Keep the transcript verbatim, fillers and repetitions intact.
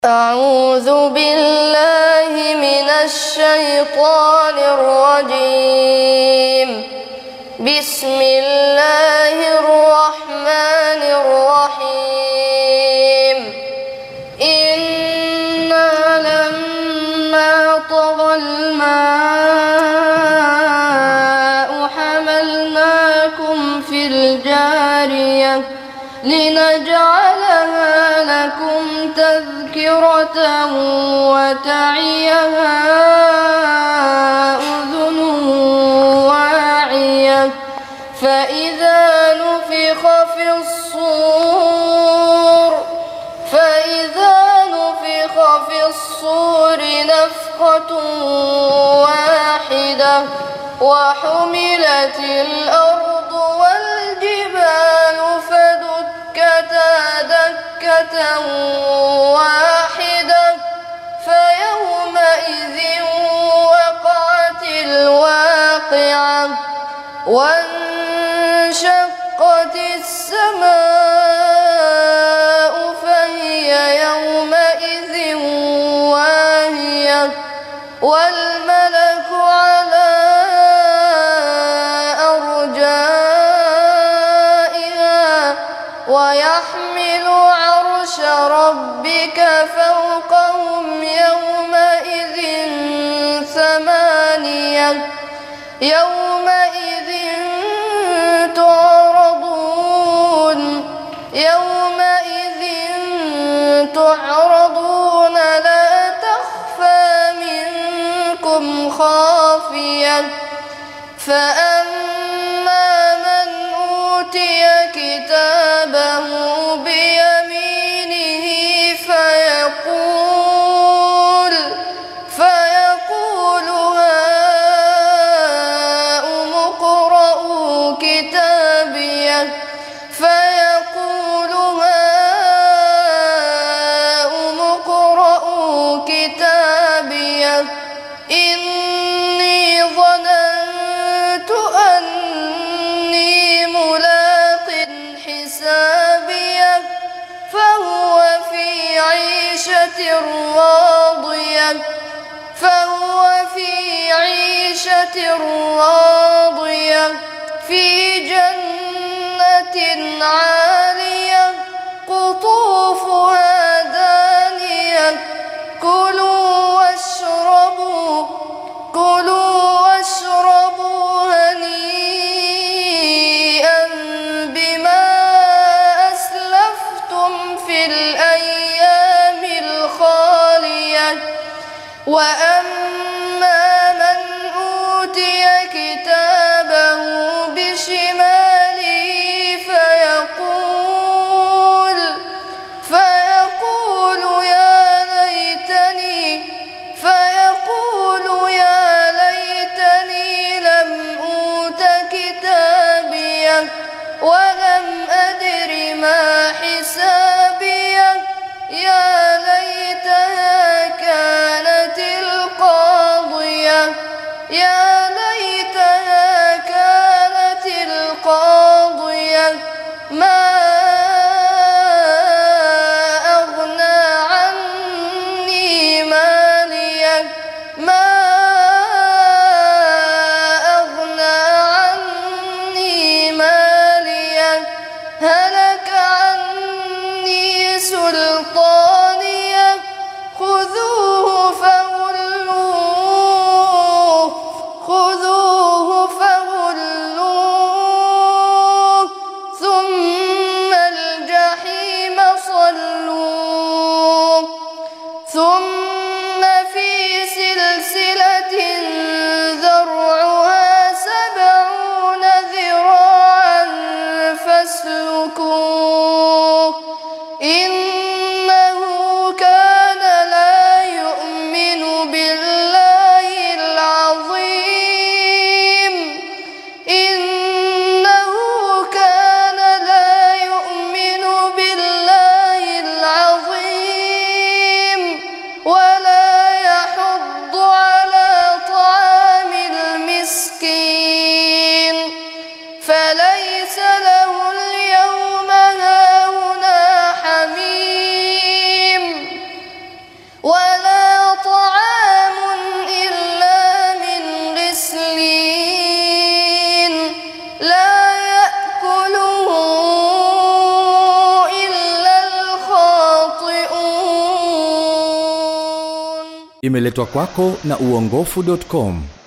أعوذ بالله من الشيطان الرجيم. بسم الله الرحمن الرحيم. إنا لما طغى الماء حملناكم في الجارية لنجعلها لكم تذكرة وتعيها أذن واعية. فإذا نفخ في الصور فإذا نفخ في الصور نفخة واحدة وحملت الأرض والجبال فدكتا دكة واحدة فيومئذ وقعت الواقعة وانشقت السماء فهي يومئذ واهية والملك على أرجائها ويحمل عرش ربك فوقهم يومئذ ثمانية يومئذ تعرضون يومئذ تعرضون لا تخفى منكم خافية. فأما من أوتي كتابه بيمينه فيقول فيقول هاؤم اقرءوا كتابيه فيقول هاؤم اقرءوا كتابيه إني ظننت أني ملاق حسابيه فهو في عيشة راضية فهو في عيشة راضية في جنة عالية قطوفها دانية. كلوا واشربوا كلوا واشربوا هنيئا بما أسلفتم في الأيام الخالية. وأما من أوتي كتابه بشماله فيقول فيقول يا ليتني فيقول يا ليتني لم أوت كتابيه ولم أدر ما حسابيه يا ليتها كانت القاضية يا ليتها كانت القاضية ما أغنى عني ماليه ما أغنى عني ماليه هلك عني سلطانيه خذوه فغلوه ولا طعام إلا من غسلين لا يأكله إلا الخاطئون. Imeletwa kwako na uongofu dot com.